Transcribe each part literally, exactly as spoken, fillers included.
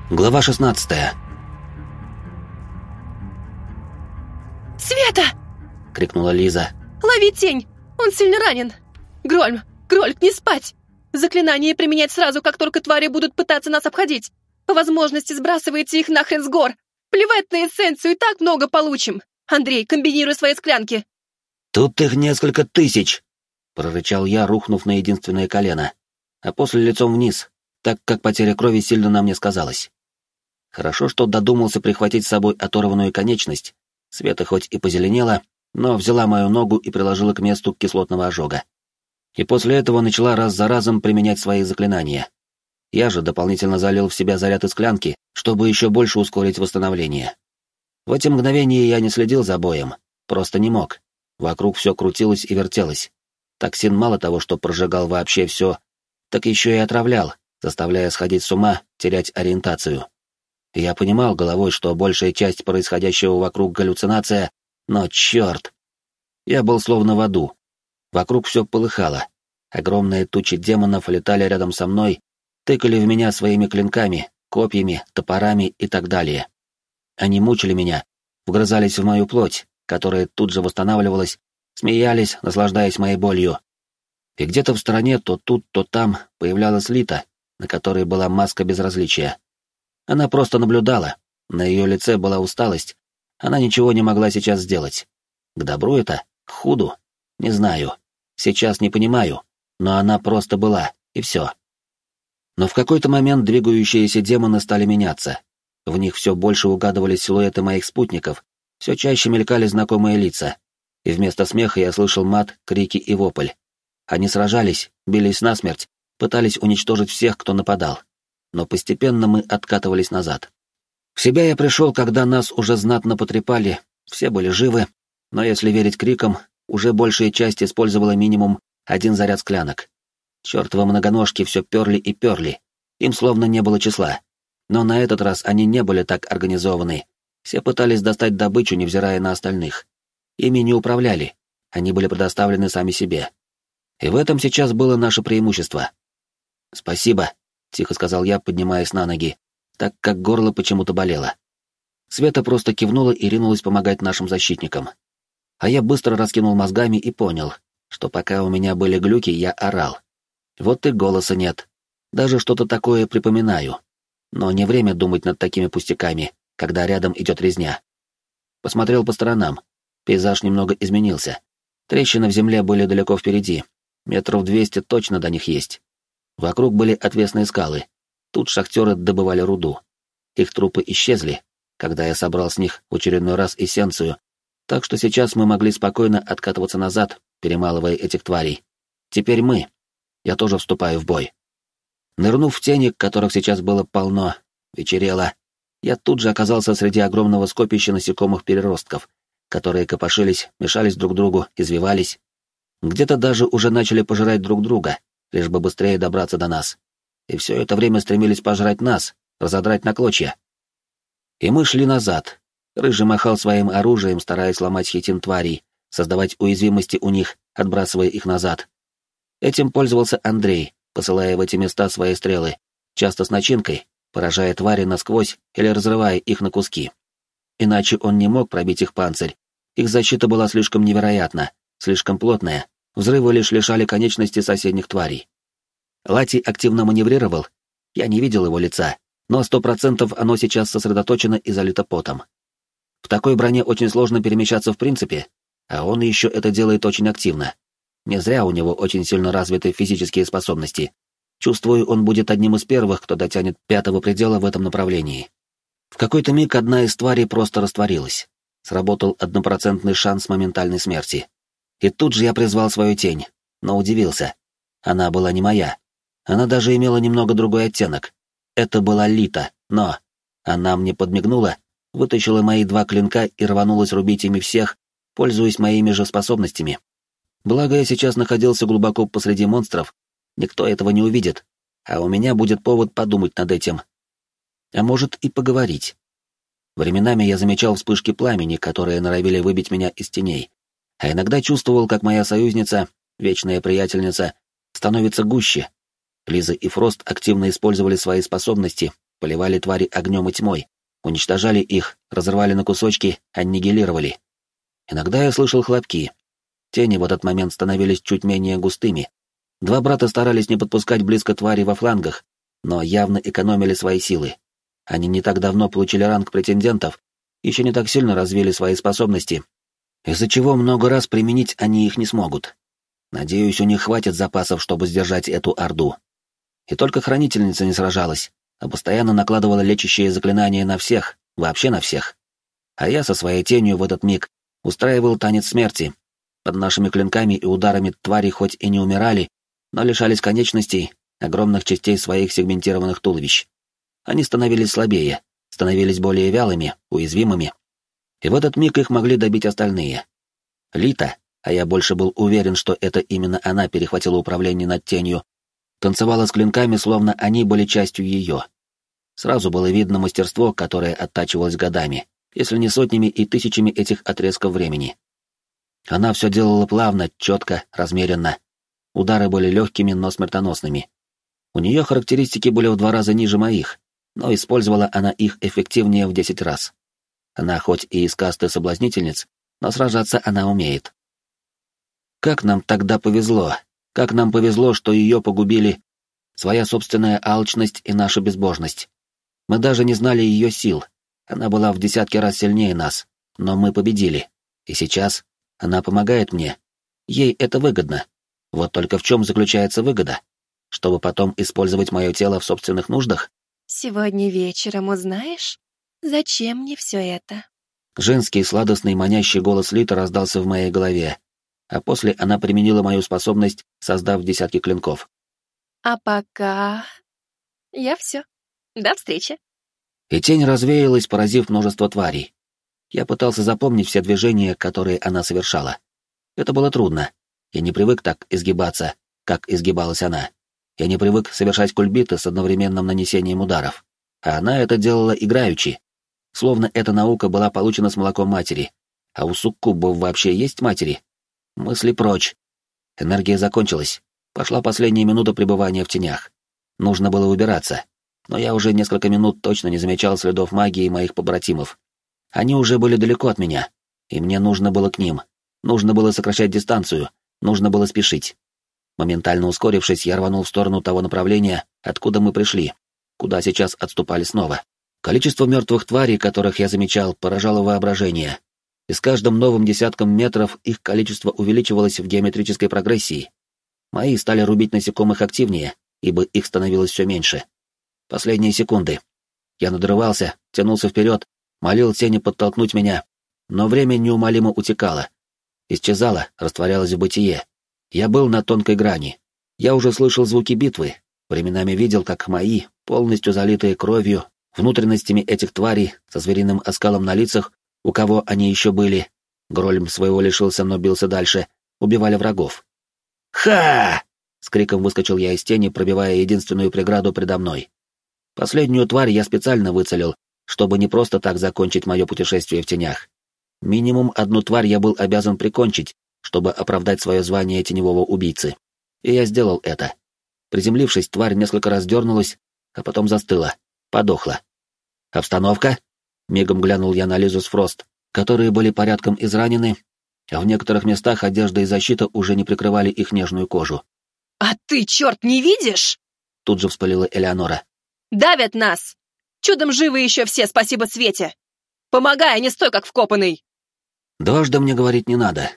Глава шестнадцатая. «Света!» — крикнула Лиза. «Лови тень! Он сильно ранен! Грольм! Грольк, не спать! Заклинание применять сразу, как только твари будут пытаться нас обходить! По возможности сбрасывайте их нахрен с гор! Плевать на эссенцию, и так много получим! Андрей, комбинируй свои склянки!» «Тут их несколько тысяч!» — прорычал я, рухнув на единственное колено, а после лицом вниз, так как потеря крови сильно на мне сказалась. Хорошо, что додумался прихватить с собой оторванную конечность. Света хоть и позеленела, но взяла мою ногу и приложила к месту кислотного ожога. И после этого начала раз за разом применять свои заклинания. Я же дополнительно залил в себя заряд из склянки, чтобы еще больше ускорить восстановление. В эти мгновения я не следил за боем, просто не мог. Вокруг все крутилось и вертелось. Токсин мало того, что прожигал вообще все, так еще и отравлял, заставляя сходить с ума, терять ориентацию. Я понимал головой, что большая часть происходящего вокруг галлюцинация, но черт! Я был словно в аду. Вокруг все полыхало. Огромные тучи демонов летали рядом со мной, тыкали в меня своими клинками, копьями, топорами и так далее. Они мучили меня, вгрызались в мою плоть, которая тут же восстанавливалась, смеялись, наслаждаясь моей болью. И где-то в стороне то тут, то там появлялась Лита, на которой была маска безразличия. Она просто наблюдала, на ее лице была усталость, она ничего не могла сейчас сделать. К добру это? К худу? Не знаю. Сейчас не понимаю, но она просто была, и все. Но в какой-то момент двигающиеся демоны стали меняться. В них все больше угадывались силуэты моих спутников, все чаще мелькали знакомые лица, и вместо смеха я слышал мат, крики и вопль. Они сражались, бились насмерть, пытались уничтожить всех, кто нападал. Но постепенно мы откатывались назад. В себя я пришел, когда нас уже знатно потрепали, все были живы, но если верить крикам, уже большая часть использовала минимум один заряд склянок. Чёртовы многоножки все перли и перли, им словно не было числа. Но на этот раз они не были так организованы, все пытались достать добычу, невзирая на остальных. Ими не управляли, они были предоставлены сами себе. И в этом сейчас было наше преимущество. «Спасибо», — тихо сказал я, поднимаясь на ноги, так как горло почему-то болело. Света просто кивнула и ринулась помогать нашим защитникам. А я быстро раскинул мозгами и понял, что пока у меня были глюки, я орал. Вот и голоса нет. Даже что-то такое припоминаю. Но не время думать над такими пустяками, когда рядом идет резня. Посмотрел по сторонам. Пейзаж немного изменился. Трещины в земле были далеко впереди. Метров двести точно до них есть. Вокруг были отвесные скалы. Тут шахтеры добывали руду. Их трупы исчезли, когда я собрал с них в очередной раз эссенцию, так что сейчас мы могли спокойно откатываться назад, перемалывая этих тварей. Теперь мы. Я тоже вступаю в бой. Нырнув в тени, которых сейчас было полно, вечерело, я тут же оказался среди огромного скопища насекомых-переростков, которые копошились, мешались друг другу, извивались. Где-то даже уже начали пожирать друг друга, лишь бы быстрее добраться до нас. И все это время стремились пожрать нас, разодрать на клочья. И мы шли назад. Рыжий махал своим оружием, стараясь ломать хитин тварей, создавать уязвимости у них, отбрасывая их назад. Этим пользовался Андрей, посылая в эти места свои стрелы, часто с начинкой, поражая твари насквозь или разрывая их на куски. Иначе он не мог пробить их панцирь. Их защита была слишком невероятна, слишком плотная, взрывы лишь лишали конечности соседних тварей. Лати активно маневрировал, я не видел его лица, но сто процентов оно сейчас сосредоточено и залито потом. В такой броне очень сложно перемещаться в принципе, а он еще это делает очень активно. Не зря у него очень сильно развиты физические способности. Чувствую, он будет одним из первых, кто дотянет пятого предела в этом направлении. В какой-то миг одна из тварей просто растворилась. Сработал однопроцентный шанс моментальной смерти. И тут же я призвал свою тень, но удивился. Она была не моя. Она даже имела немного другой оттенок. Это была Лита, но... Она мне подмигнула, вытащила мои два клинка и рванулась рубить ими всех, пользуясь моими же способностями. Благо я сейчас находился глубоко посреди монстров, никто этого не увидит, а у меня будет повод подумать над этим. А может и поговорить. Временами я замечал вспышки пламени, которые норовили выбить меня из теней, а иногда чувствовал, как моя союзница, вечная приятельница, становится гуще. Лиза и Фрост активно использовали свои способности, поливали твари огнем и тьмой, уничтожали их, разрывали на кусочки, аннигилировали. Иногда я слышал хлопки. Тени в этот момент становились чуть менее густыми. Два брата старались не подпускать близко твари во флангах, но явно экономили свои силы. Они не так давно получили ранг претендентов, еще не так сильно развили свои способности, из-за чего много раз применить они их не смогут. Надеюсь, у них хватит запасов, чтобы сдержать эту орду. И только хранительница не сражалась, а постоянно накладывала лечащие заклинания на всех, вообще на всех. А я со своей тенью в этот миг устраивал танец смерти. Под нашими клинками и ударами твари хоть и не умирали, но лишались конечностей, огромных частей своих сегментированных туловищ. Они становились слабее, становились более вялыми, уязвимыми. И в этот миг их могли добить остальные. Лита, а я больше был уверен, что это именно она перехватила управление над тенью, танцевала с клинками, словно они были частью ее. Сразу было видно мастерство, которое оттачивалось годами, если не сотнями и тысячами этих отрезков времени. Она все делала плавно, четко, размеренно. Удары были легкими, но смертоносными. У нее характеристики были в два раза ниже моих, но использовала она их эффективнее в десять раз. Она хоть и из касты соблазнительниц, но сражаться она умеет. Как нам тогда повезло, как нам повезло, что ее погубили своя собственная алчность и наша безбожность. Мы даже не знали ее сил, она была в десятки раз сильнее нас, но мы победили. И сейчас она помогает мне. Ей это выгодно. Вот только в чем заключается выгода? Чтобы потом использовать мое тело в собственных нуждах? Сегодня вечером узнаешь, зачем мне все это? Женский сладостный манящий голос Литы раздался в моей голове, а после она применила мою способность, создав десятки клинков. А пока... я все. До встречи. И тень развеялась, поразив множество тварей. Я пытался запомнить все движения, которые она совершала. Это было трудно. Я не привык так изгибаться, как изгибалась она. Я не привык совершать кульбиты с одновременным нанесением ударов. А она это делала играючи. Словно эта наука была получена с молоком матери. А у суккубов вообще есть матери? Мысли прочь. Энергия закончилась. Пошла последняя минута пребывания в тенях. Нужно было убираться. Но я уже несколько минут точно не замечал следов магии моих побратимов. Они уже были далеко от меня, и мне нужно было к ним. Нужно было сокращать дистанцию, нужно было спешить. Моментально ускорившись, я рванул в сторону того направления, откуда мы пришли, куда сейчас отступали снова. Количество мертвых тварей, которых я замечал, поражало воображение. И с каждым новым десятком метров их количество увеличивалось в геометрической прогрессии. Мои стали рубить насекомых активнее, ибо их становилось все меньше. Последние секунды. Я надрывался, тянулся вперед, молил тени подтолкнуть меня, но время неумолимо утекало. Исчезало, растворялось в бытие. Я был на тонкой грани. Я уже слышал звуки битвы, временами видел, как мои, полностью залитые кровью, внутренностями этих тварей, со звериным оскалом на лицах, у кого они еще были, Грольм своего лишился, но бился дальше, убивали врагов. «Ха!» — с криком выскочил я из тени, пробивая единственную преграду предо мной. Последнюю тварь я специально выцелил, чтобы не просто так закончить мое путешествие в тенях. Минимум одну тварь я был обязан прикончить, чтобы оправдать свое звание теневого убийцы. И я сделал это. Приземлившись, тварь несколько раз дернулась, а потом застыла, подохла. «Обстановка?» — мигом глянул я на Лизус Фрост, которые были порядком изранены, а в некоторых местах одежда и защита уже не прикрывали их нежную кожу. «А ты, черт, не видишь?» — тут же вспылила Элеонора. «Давят нас! Чудом живы еще все, спасибо Свете! Помогай, а не стой, как вкопанный!» Дважды мне говорить не надо.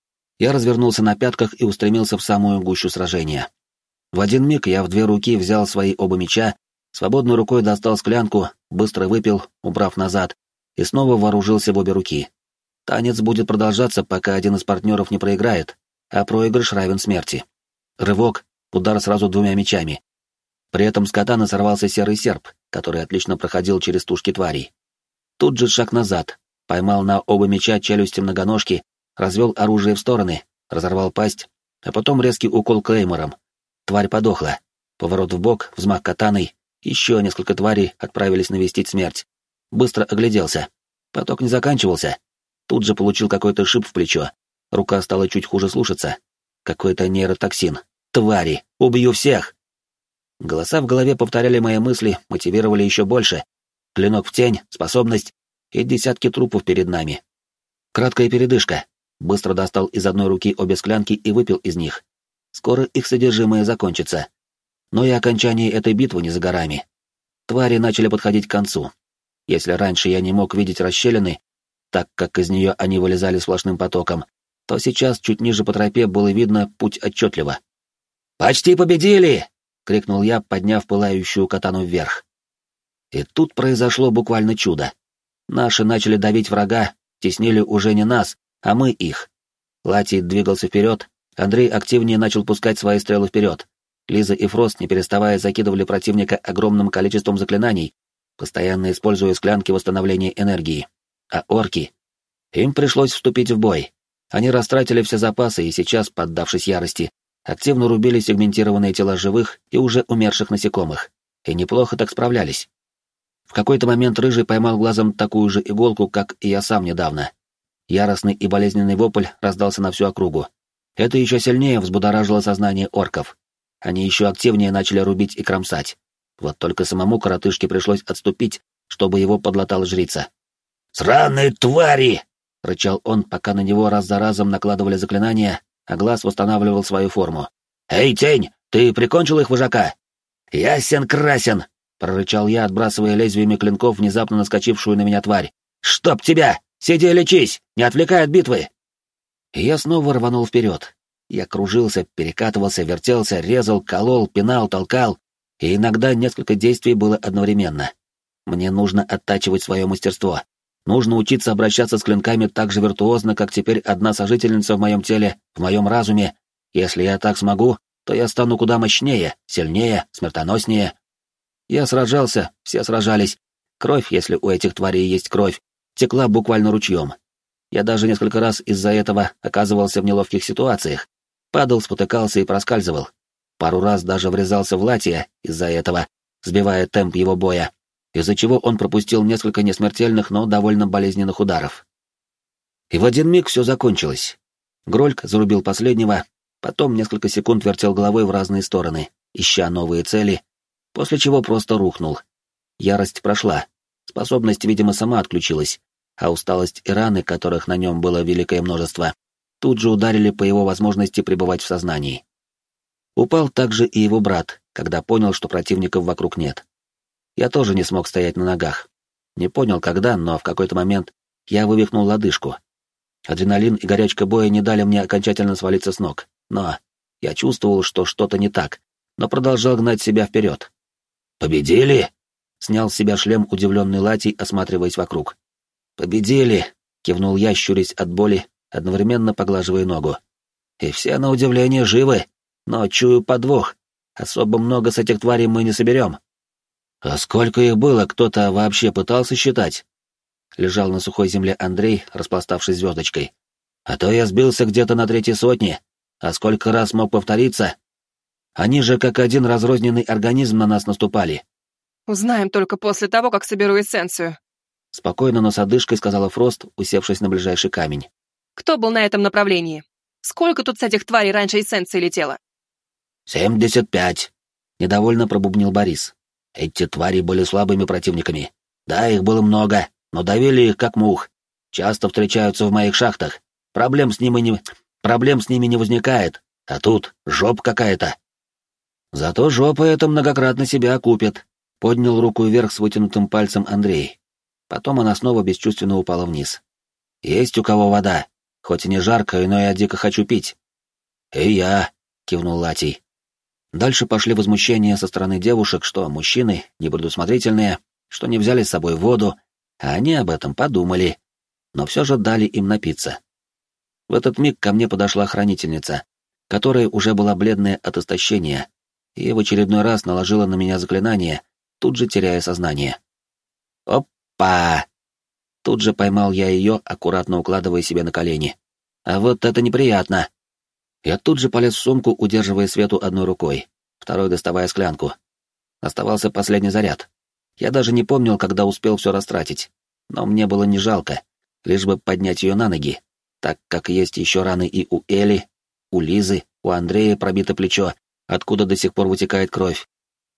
Я развернулся на пятках и устремился в самую гущу сражения. В один миг я в две руки взял свои оба меча, свободной рукой достал склянку, быстро выпил, убрав назад, и снова вооружился в обе руки. Танец будет продолжаться, пока один из партнеров не проиграет, а проигрыш равен смерти. Рывок, удар сразу двумя мечами. При этом с катаны сорвался серый серп, который отлично проходил через тушки тварей. Тут же шаг назад, поймал на оба меча челюсти многоножки, развел оружие в стороны, разорвал пасть, а потом резкий укол клеймором. Тварь подохла. Поворот вбок, взмах катаной, еще несколько тварей отправились навестить смерть. Быстро огляделся. Поток не заканчивался. Тут же получил какой-то шип в плечо. Рука стала чуть хуже слушаться. Какой-то нейротоксин. Твари! Убью всех! Голоса в голове повторяли мои мысли, мотивировали еще больше. Клинок в тень, способность и десятки трупов перед нами. Краткая передышка. Быстро достал из одной руки обе склянки и выпил из них. Скоро их содержимое закончится. Но и окончание этой битвы не за горами. Твари начали подходить к концу. Если раньше я не мог видеть расщелины, так как из нее они вылезали сплошным потоком, то сейчас чуть ниже по тропе было видно путь отчетливо. «Почти победили!» — крикнул я, подняв пылающую катану вверх. И тут произошло буквально чудо. Наши начали давить врага, теснили уже не нас, а мы их. Латий двигался вперед, Андрей активнее начал пускать свои стрелы вперед. Лиза и Фрост, не переставая, закидывали противника огромным количеством заклинаний, постоянно используя склянки восстановления энергии. А орки? Им пришлось вступить в бой. Они растратили все запасы и сейчас, поддавшись ярости, активно рубили сегментированные тела живых и уже умерших насекомых. И неплохо так справлялись. В какой-то момент Рыжий поймал глазом такую же иголку, как и я сам недавно. Яростный и болезненный вопль раздался на всю округу. Это еще сильнее взбудоражило сознание орков. Они еще активнее начали рубить и кромсать. Вот только самому коротышке пришлось отступить, чтобы его подлатала жрица. «Сраные твари!» — рычал он, пока на него раз за разом накладывали заклинания, а глаз восстанавливал свою форму. «Эй, тень, ты прикончил их вожака?» «Ясен-красен!» — прорычал я, отбрасывая лезвиями клинков внезапно наскочившую на меня тварь. «Чтоб тебя! Сиди и лечись! Не отвлекай от битвы!» И я снова рванул вперед. Я кружился, перекатывался, вертелся, резал, колол, пинал, толкал, и иногда несколько действий было одновременно. Мне нужно оттачивать свое мастерство. Нужно учиться обращаться с клинками так же виртуозно, как теперь одна сожительница в моем теле, в моем разуме. Если я так смогу, то я стану куда мощнее, сильнее, смертоноснее. Я сражался, все сражались. Кровь, если у этих тварей есть кровь, текла буквально ручьем. Я даже несколько раз из-за этого оказывался в неловких ситуациях. Падал, спотыкался и проскальзывал. Пару раз даже врезался в Латия из-за этого, сбивая темп его боя, из-за чего он пропустил несколько несмертельных, но довольно болезненных ударов. И в один миг все закончилось. Грольк зарубил последнего, потом несколько секунд вертел головой в разные стороны, ища новые цели, после чего просто рухнул. Ярость прошла, способность, видимо, сама отключилась, а усталость и раны, которых на нем было великое множество, тут же ударили по его возможности пребывать в сознании. Упал также и его брат, когда понял, что противников вокруг нет. Я тоже не смог стоять на ногах. Не понял, когда, но в какой-то момент я вывихнул лодыжку. Адреналин и горячка боя не дали мне окончательно свалиться с ног, но я чувствовал, что что-то не так, но продолжал гнать себя вперед. «Победили?» — снял с себя шлем удивленный Латий, осматриваясь вокруг. «Победили!» — кивнул я, щурясь от боли, одновременно поглаживая ногу. «И все, на удивление, живы, но чую подвох. Особо много с этих тварей мы не соберем». «А сколько их было, кто-то вообще пытался считать?» Лежал на сухой земле Андрей, распластавшись звездочкой. «А то я сбился где-то на третьей сотне. А сколько раз мог повториться? Они же как один разрозненный организм на нас наступали». «Узнаем только после того, как соберу эссенцию», — спокойно, но с одышкой сказала Фрост, усевшись на ближайший камень. «Кто был на этом направлении? Сколько тут с этих тварей раньше эссенции летело?» «Семьдесят пять», — недовольно пробубнил Борис. «Эти твари были слабыми противниками. Да, их было много, но давили их как мух. Часто встречаются в моих шахтах. Проблем с ними не... Проблем с ними не возникает. А тут жопа какая-то». «Зато жопа эта многократно себя окупит», — поднял руку вверх с вытянутым пальцем Андрей. Потом она снова бесчувственно упала вниз. «Есть у кого вода? Хоть и не жарко, но я дико хочу пить». «И я», — кивнул Латий. Дальше пошли возмущения со стороны девушек, что мужчины непредусмотрительные, что не взяли с собой воду, а они об этом подумали, но все же дали им напиться. В этот миг ко мне подошла хранительница, которая уже была бледная от истощения, и в очередной раз наложила на меня заклинание, тут же теряя сознание. «Опа!» Тут же поймал я ее, аккуратно укладывая себе на колени. «А вот это неприятно!» Я тут же полез в сумку, удерживая Свету одной рукой, второй доставая склянку. Оставался последний заряд. Я даже не помнил, когда успел все растратить, но мне было не жалко, лишь бы поднять ее на ноги, так как есть еще раны и у Эли, у Лизы, у Андрея пробито плечо, откуда до сих пор вытекает кровь.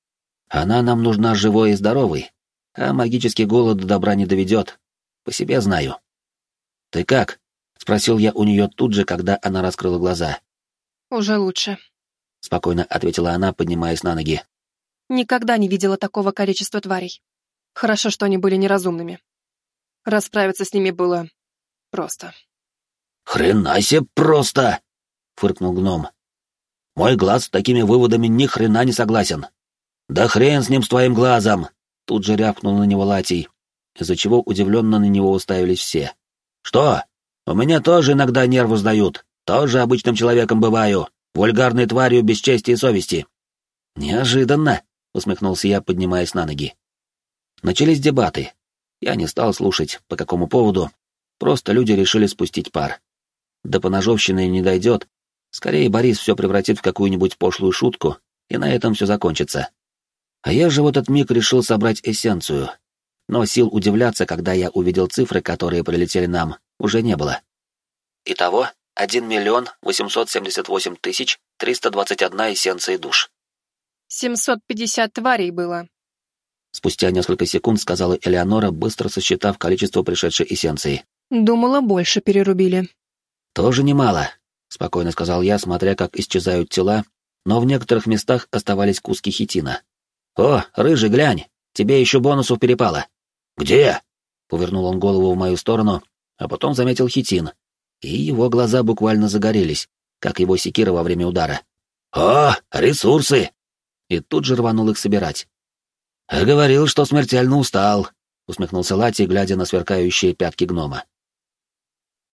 Она нам нужна живой и здоровой, а магический голод до добра не доведет. По себе знаю. «Ты как?» — спросил я у нее тут же, когда она раскрыла глаза. «Уже лучше», — спокойно ответила она, поднимаясь на ноги. «Никогда не видела такого количества тварей. Хорошо, что они были неразумными. Расправиться с ними было просто». «Хрена себе просто!» — фыркнул гном. «Мой глаз с такими выводами ни хрена не согласен». «Да хрен с ним, с твоим глазом!» — тут же рявкнул на него Латий, из-за чего удивленно на него уставились все. «Что? У меня тоже иногда нервы сдают. Тоже обычным человеком бываю. Вульгарной тварью без чести и совести». «Неожиданно!» — усмехнулся я, поднимаясь на ноги. Начались дебаты. Я не стал слушать, по какому поводу. Просто люди решили спустить пар. До поножовщины не дойдет. Скорее Борис все превратит в какую-нибудь пошлую шутку, и на этом все закончится. А я же в этот миг решил собрать эссенцию. Но сил удивляться, когда я увидел цифры, которые прилетели нам, уже не было. Итого, один миллион восемьсот семьдесят восемь тысяч триста двадцать одна эссенции душ. «семьсот пятьдесят тварей было», — спустя несколько секунд сказала Элеонора, быстро сосчитав количество пришедшей эссенции. «Думала, больше перерубили». «Тоже немало», — спокойно сказал я, смотря, как исчезают тела, но в некоторых местах оставались куски хитина. «О, рыжий, глянь, тебе еще бонусов перепало». «Где?» — повернул он голову в мою сторону, а потом заметил хитин, и его глаза буквально загорелись, как его секира во время удара. «О, ресурсы!» И тут же рванул их собирать. «А говорил, что смертельно устал», — усмехнулся Лати, глядя на сверкающие пятки гнома.